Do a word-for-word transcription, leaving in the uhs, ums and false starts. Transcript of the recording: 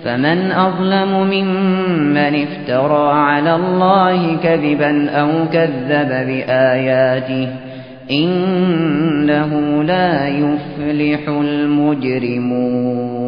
فمن أظلم ممن افترى على الله كذبا أو كذب بآياته إنه لا يفلح المجرمون.